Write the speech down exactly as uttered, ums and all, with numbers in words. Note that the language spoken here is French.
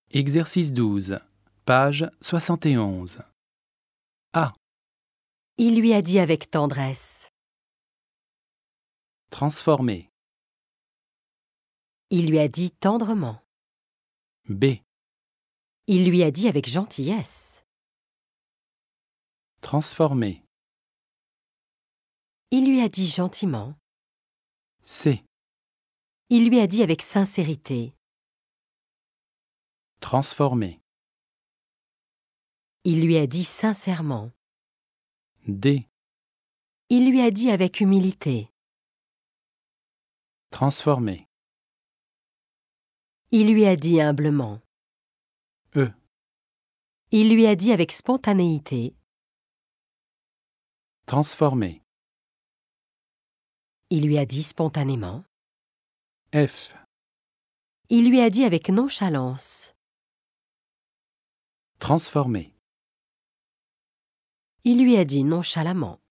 Exercice douze, page soixante et onze. A. Il lui a dit avec tendresse. Transformer. Il lui a dit tendrement. B. Il lui a dit avec gentillesse. Transformer. Il lui a dit gentiment. C. Il lui a dit avec sincérité. Transformer. Il lui a dit sincèrement. D. Il lui a dit avec humilité. Transformer. Il lui a dit humblement. E. Il lui a dit avec spontanéité. Transformer. Il lui a dit spontanément. F. Il lui a dit avec nonchalance. Transformer. Il lui a dit nonchalamment.